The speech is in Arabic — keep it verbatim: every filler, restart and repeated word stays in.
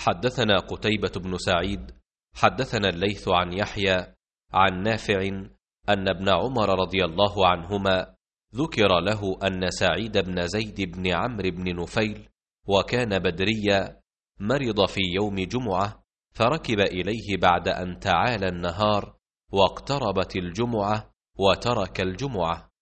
حدثنا قتيبة بن سعيد حدثنا الليث عن يحيى عن نافع أن ابن عمر رضي الله عنهما ذكر له أن سعيد بن زيد بن عمرو بن نفيل وكان بدريا مرض في يوم جمعة، فركب إليه بعد أن تعالى النهار واقتربت الجمعة وترك الجمعة.